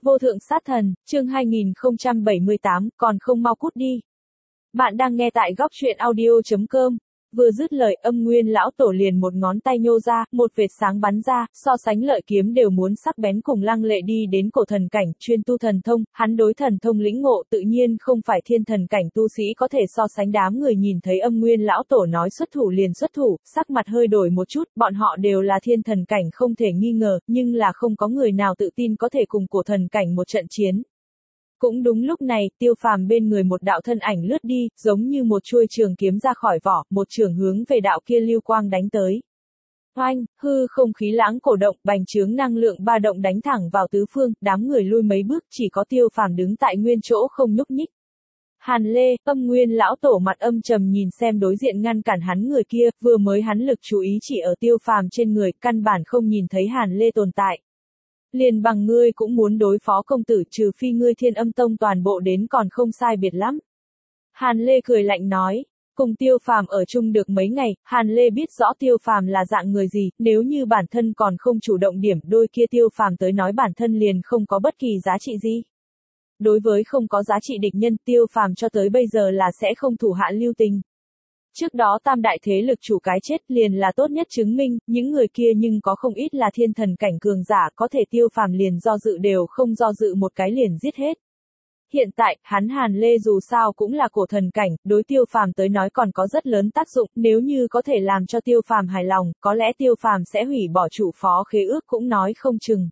Vô thượng sát thần, chương 2078, còn không mau cút đi. Bạn đang nghe tại góc truyện audio.com. Vừa dứt lời, Âm Nguyên lão tổ liền một ngón tay nhô ra, một vệt sáng bắn ra, so sánh lợi kiếm đều muốn sắc bén cùng Lăng Lệ đi đến cổ thần cảnh, chuyên tu thần thông, hắn đối thần thông lĩnh ngộ tự nhiên không phải thiên thần cảnh tu sĩ có thể so sánh. Đám người nhìn thấy Âm Nguyên lão tổ nói xuất thủ liền xuất thủ, sắc mặt hơi đổi một chút, bọn họ đều là thiên thần cảnh không thể nghi ngờ, nhưng là không có người nào tự tin có thể cùng cổ thần cảnh một trận chiến. Cũng đúng lúc này, Tiêu Phàm bên người một đạo thân ảnh lướt đi, giống như một chuôi trường kiếm ra khỏi vỏ, một trường hướng về đạo kia lưu quang đánh tới. Oanh, hư không khí lãng cổ động, bành trướng năng lượng ba động đánh thẳng vào tứ phương, đám người lui mấy bước, chỉ có Tiêu Phàm đứng tại nguyên chỗ không nhúc nhích. Hàn Lê, Âm Nguyên lão tổ mặt âm trầm nhìn xem đối diện ngăn cản hắn người kia, vừa mới hắn lực chú ý chỉ ở Tiêu Phàm trên người, căn bản không nhìn thấy Hàn Lê tồn tại. Liền bằng ngươi cũng muốn đối phó công tử, trừ phi ngươi Thiên Âm Tông toàn bộ đến còn không sai biệt lắm. Hàn Lê cười lạnh nói, cùng Tiêu Phàm ở chung được mấy ngày, Hàn Lê biết rõ Tiêu Phàm là dạng người gì, nếu như bản thân còn không chủ động điểm đôi kia Tiêu Phàm tới nói bản thân liền không có bất kỳ giá trị gì. Đối với không có giá trị địch nhân, Tiêu Phàm cho tới bây giờ là sẽ không thủ hạ lưu tình. Trước đó tam đại thế lực chủ cái chết liền là tốt nhất chứng minh, những người kia nhưng có không ít là thiên thần cảnh cường giả, có thể Tiêu Phàm liền do dự đều không do dự một cái liền giết hết. Hiện tại, hắn Hàn Lê dù sao cũng là cổ thần cảnh, đối Tiêu Phàm tới nói còn có rất lớn tác dụng, nếu như có thể làm cho Tiêu Phàm hài lòng, có lẽ Tiêu Phàm sẽ hủy bỏ chủ phó khế ước cũng nói không chừng.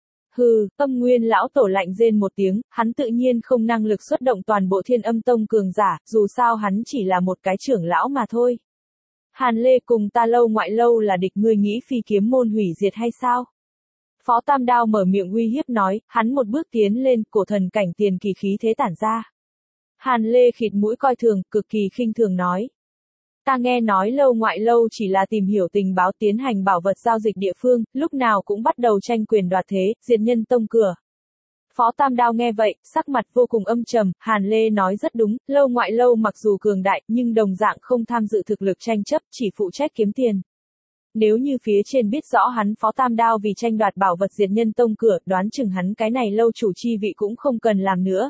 Hừ, Âm Nguyên lão tổ lạnh rên một tiếng, hắn tự nhiên không năng lực xuất động toàn bộ Thiên Âm Tông cường giả, dù sao hắn chỉ là một cái trưởng lão mà thôi. Hàn Lê cùng ta Lâu Ngoại Lâu là địch, ngươi nghĩ Phi Kiếm môn hủy diệt hay sao? Phó Tam Đao mở miệng uy hiếp nói, hắn một bước tiến lên, cổ thần cảnh tiền kỳ khí thế tản ra. Hàn Lê khịt mũi coi thường, cực kỳ khinh thường nói. Ta nghe nói Lâu Ngoại Lâu chỉ là tìm hiểu tình báo tiến hành bảo vật giao dịch địa phương, lúc nào cũng bắt đầu tranh quyền đoạt thế, diệt nhân tông cửa. Phó Tam Đao nghe vậy, sắc mặt vô cùng âm trầm, Hàn Lê nói rất đúng, Lâu Ngoại Lâu mặc dù cường đại, nhưng đồng dạng không tham dự thực lực tranh chấp, chỉ phụ trách kiếm tiền. Nếu như phía trên biết rõ hắn Phó Tam Đao vì tranh đoạt bảo vật diệt nhân tông cửa, đoán chừng hắn cái này lâu chủ chi vị cũng không cần làm nữa.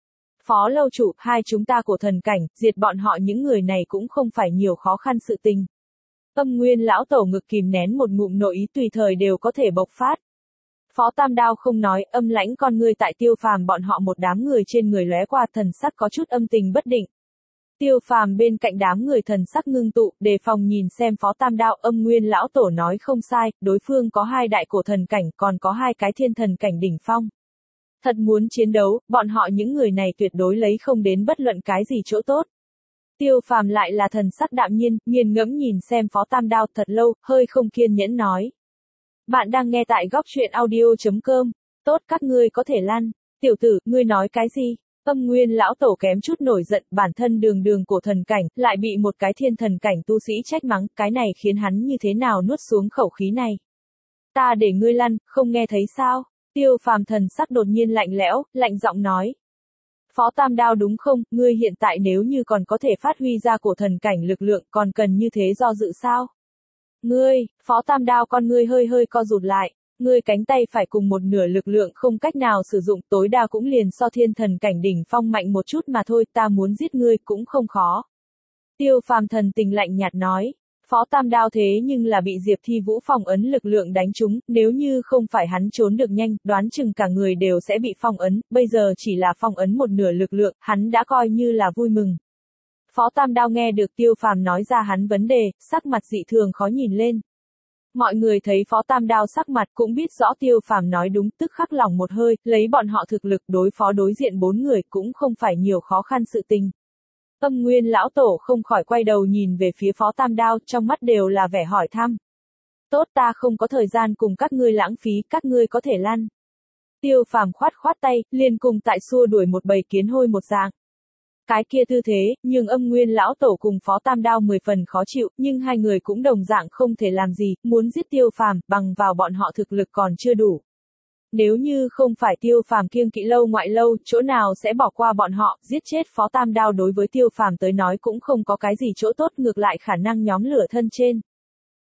Phó lâu chủ, hai chúng ta cổ thần cảnh, diệt bọn họ những người này cũng không phải nhiều khó khăn sự tình. Âm Nguyên lão tổ ngực kìm nén một ngụm nội ý tùy thời đều có thể bộc phát. Phó Tam Đao không nói, âm lãnh con ngươi tại Tiêu Phàm bọn họ một đám người trên người lóe qua, thần sắc có chút âm tình bất định. Tiêu Phàm bên cạnh đám người thần sắc ngưng tụ, đề phòng nhìn xem Phó Tam Đao. Âm Nguyên lão tổ nói không sai, đối phương có hai đại cổ thần cảnh, còn có hai cái thiên thần cảnh đỉnh phong. Thật muốn chiến đấu, bọn họ những người này tuyệt đối lấy không đến bất luận cái gì chỗ tốt. Tiêu Phàm lại là thần sắc đạm nhiên, nghiền ngẫm nhìn xem Phó Tam Đao thật lâu, hơi không kiên nhẫn nói. Bạn đang nghe tại góc truyện audio.com. Tốt, các ngươi có thể lăn. Tiểu tử, ngươi nói cái gì? Âm Nguyên lão tổ kém chút nổi giận, bản thân đường cổ thần cảnh, lại bị một cái thiên thần cảnh tu sĩ trách mắng, cái này khiến hắn như thế nào nuốt xuống khẩu khí này. Ta để ngươi lăn, không nghe thấy sao? Tiêu Phàm thần sắc đột nhiên lạnh lẽo, lạnh giọng nói. Phó Tam Đao đúng không, ngươi hiện tại nếu như còn có thể phát huy ra cổ thần cảnh lực lượng, còn cần như thế do dự sao? Ngươi, Phó Tam Đao con ngươi hơi co rụt lại, ngươi cánh tay phải cùng một nửa lực lượng không cách nào sử dụng, tối đa cũng liền so thiên thần cảnh đỉnh phong mạnh một chút mà thôi, ta muốn giết ngươi cũng không khó. Tiêu Phàm thần tình lạnh nhạt nói. Phó Tam Đao thế nhưng là bị Diệp Thi Vũ phong ấn lực lượng đánh trúng, nếu như không phải hắn trốn được nhanh, đoán chừng cả người đều sẽ bị phong ấn, bây giờ chỉ là phong ấn một nửa lực lượng, hắn đã coi như là vui mừng. Phó Tam Đao nghe được Tiêu Phàm nói ra hắn vấn đề, sắc mặt dị thường khó nhìn lên. Mọi người thấy Phó Tam Đao sắc mặt cũng biết rõ Tiêu Phàm nói đúng, tức khắc lòng một hơi, lấy bọn họ thực lực đối phó đối diện bốn người cũng không phải nhiều khó khăn sự tình. Âm Nguyên lão tổ không khỏi quay đầu nhìn về phía Phó Tam Đao, trong mắt đều là vẻ hỏi thăm. Tốt, ta không có thời gian cùng các ngươi lãng phí, các ngươi có thể lăn. Tiêu Phàm khoát tay, liền cùng tại xua đuổi một bầy kiến hôi một dạng. Cái kia tư thế, nhưng Âm Nguyên lão tổ cùng Phó Tam Đao 10 phần khó chịu, nhưng hai người cũng đồng dạng không thể làm gì, muốn giết Tiêu Phàm, bằng vào bọn họ thực lực còn chưa đủ. Nếu như không phải Tiêu Phàm kiêng kỵ Lâu Ngoại Lâu, chỗ nào sẽ bỏ qua bọn họ, giết chết Phó Tam Đao đối với Tiêu Phàm tới nói cũng không có cái gì chỗ tốt, ngược lại khả năng nhóm lửa thân trên.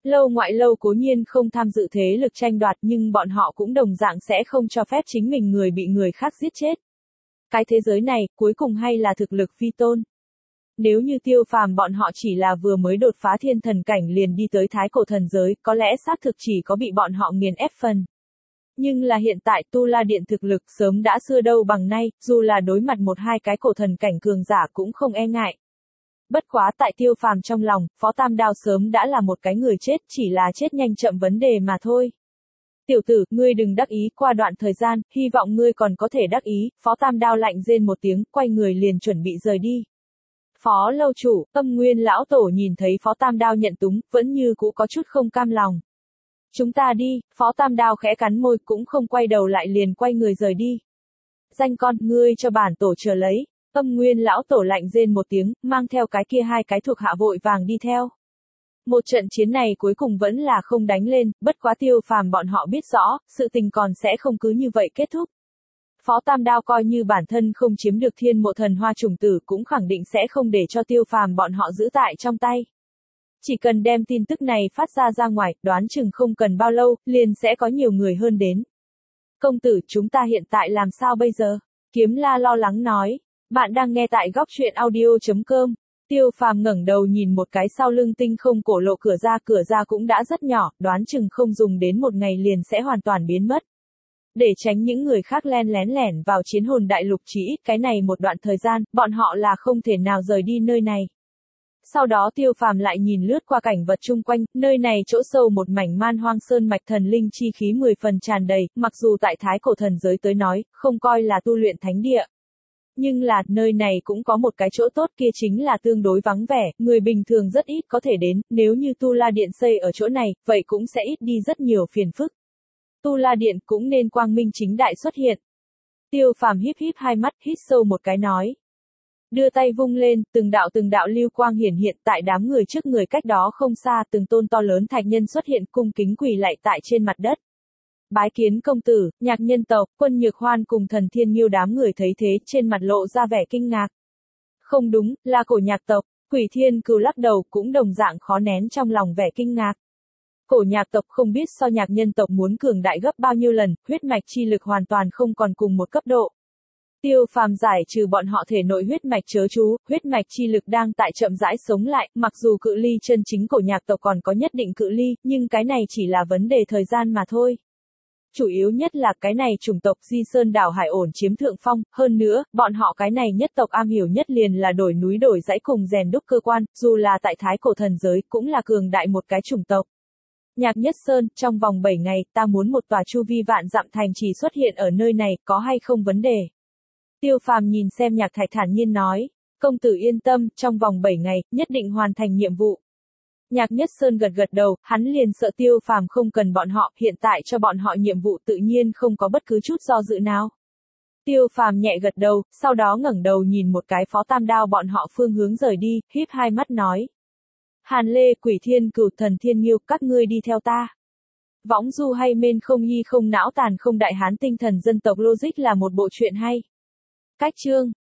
Lâu ngoại lâu cố nhiên không tham dự thế lực tranh đoạt nhưng bọn họ cũng đồng dạng sẽ không cho phép chính mình người bị người khác giết chết. Cái thế giới này, cuối cùng hay là thực lực vi tôn. Nếu như Tiêu Phàm bọn họ chỉ là vừa mới đột phá thiên thần cảnh liền đi tới thái cổ thần giới, có lẽ xác thực chỉ có bị bọn họ nghiền ép phần. Nhưng là hiện tại Tu La Điện thực lực sớm đã xưa đâu bằng nay, dù là đối mặt một hai cái cổ thần cảnh cường giả cũng không e ngại. Bất quá tại Tiêu Phàm trong lòng, Phó Tam Đao sớm đã là một cái người chết, chỉ là chết nhanh chậm vấn đề mà thôi. Tiểu tử, ngươi đừng đắc ý, qua đoạn thời gian, hy vọng ngươi còn có thể đắc ý. Phó Tam Đao lạnh rên một tiếng, quay người liền chuẩn bị rời đi. Phó lâu chủ, Âm Nguyên lão tổ nhìn thấy Phó Tam Đao nhận túng, vẫn như cũ có chút không cam lòng. Chúng ta đi, Phó Tam Đao khẽ cắn môi cũng không quay đầu lại liền quay người rời đi. Danh con, ngươi cho bản tổ chờ lấy. Âm Nguyên lão tổ lạnh rên một tiếng, mang theo cái kia hai cái thuộc hạ vội vàng đi theo. Một trận chiến này cuối cùng vẫn là không đánh lên, bất quá Tiêu Phàm bọn họ biết rõ, sự tình còn sẽ không cứ như vậy kết thúc. Phó Tam Đao coi như bản thân không chiếm được thiên mộ thần hoa trùng tử cũng khẳng định sẽ không để cho Tiêu Phàm bọn họ giữ tại trong tay. Chỉ cần đem tin tức này phát ra ngoài, đoán chừng không cần bao lâu, liền sẽ có nhiều người hơn đến. Công tử, chúng ta hiện tại làm sao bây giờ? Kiếm La lo lắng nói. Bạn đang nghe tại góc truyện audio.com. Tiêu Phàm ngẩng đầu nhìn một cái sau lưng tinh không cổ lộ cửa ra cũng đã rất nhỏ, đoán chừng không dùng đến một ngày liền sẽ hoàn toàn biến mất. Để tránh những người khác len lẻn vào chiến hồn đại lục chỉ ít cái này một đoạn thời gian, bọn họ là không thể nào rời đi nơi này. Sau đó Tiêu Phàm lại nhìn lướt qua cảnh vật chung quanh, nơi này chỗ sâu một mảnh man hoang sơn mạch thần linh chi khí 10 phần tràn đầy, mặc dù tại thái cổ thần giới tới nói, không coi là tu luyện thánh địa. Nhưng là, nơi này cũng có một cái chỗ tốt kia chính là tương đối vắng vẻ, người bình thường rất ít có thể đến, nếu như Tu La Điện xây ở chỗ này, vậy cũng sẽ ít đi rất nhiều phiền phức. Tu La Điện cũng nên quang minh chính đại xuất hiện. Tiêu Phàm híp hai mắt, hít sâu một cái nói. Đưa tay vung lên, từng đạo lưu quang hiển hiện tại đám người trước người cách đó không xa, từng tôn to lớn thạch nhân xuất hiện cung kính quỳ lạy tại trên mặt đất. Bái kiến công tử, Nhạc nhân tộc, Quân Nhược Hoan cùng Thần Thiên Nghiêu đám người thấy thế trên mặt lộ ra vẻ kinh ngạc. Không đúng, là cổ nhạc tộc, Quỷ Thiên Cừu lắc đầu cũng đồng dạng khó nén trong lòng vẻ kinh ngạc. Cổ nhạc tộc không biết so Nhạc nhân tộc muốn cường đại gấp bao nhiêu lần, huyết mạch chi lực hoàn toàn không còn cùng một cấp độ. Tiêu Phàm giải trừ bọn họ thể nội huyết mạch chớ chú, huyết mạch chi lực đang tại chậm rãi sống lại, mặc dù cự ly chân chính cổ nhạc tộc còn có nhất định cự ly, nhưng cái này chỉ là vấn đề thời gian mà thôi. Chủ yếu nhất là cái này chủng tộc Di Sơn đảo hải ổn chiếm thượng phong, hơn nữa, bọn họ cái này nhất tộc am hiểu nhất liền là đổi núi đổi dãy cùng rèn đúc cơ quan, dù là tại thái cổ thần giới, cũng là cường đại một cái chủng tộc. Nhạc Nhất Sơn, trong vòng 7 ngày, ta muốn một tòa chu vi vạn dặm thành trì xuất hiện ở nơi này, có hay không vấn đề? Tiêu Phàm nhìn xem Nhạc Thạch thản nhiên nói, công tử yên tâm, trong vòng 7 ngày, nhất định hoàn thành nhiệm vụ. Nhạc Nhất Sơn gật đầu, hắn liền sợ Tiêu Phàm không cần bọn họ, hiện tại cho bọn họ nhiệm vụ tự nhiên không có bất cứ chút do dự nào. Tiêu Phàm nhẹ gật đầu, sau đó ngẩng đầu nhìn một cái Phó Tam Đao bọn họ phương hướng rời đi, híp hai mắt nói. Hàn Lê, Quỷ Thiên Cừu, Thần Thiên Nghiêu, các ngươi đi theo ta. Võng du hay mên không nhi không não tàn không đại hán tinh thần dân tộc logic là một bộ truyện hay. Cách chương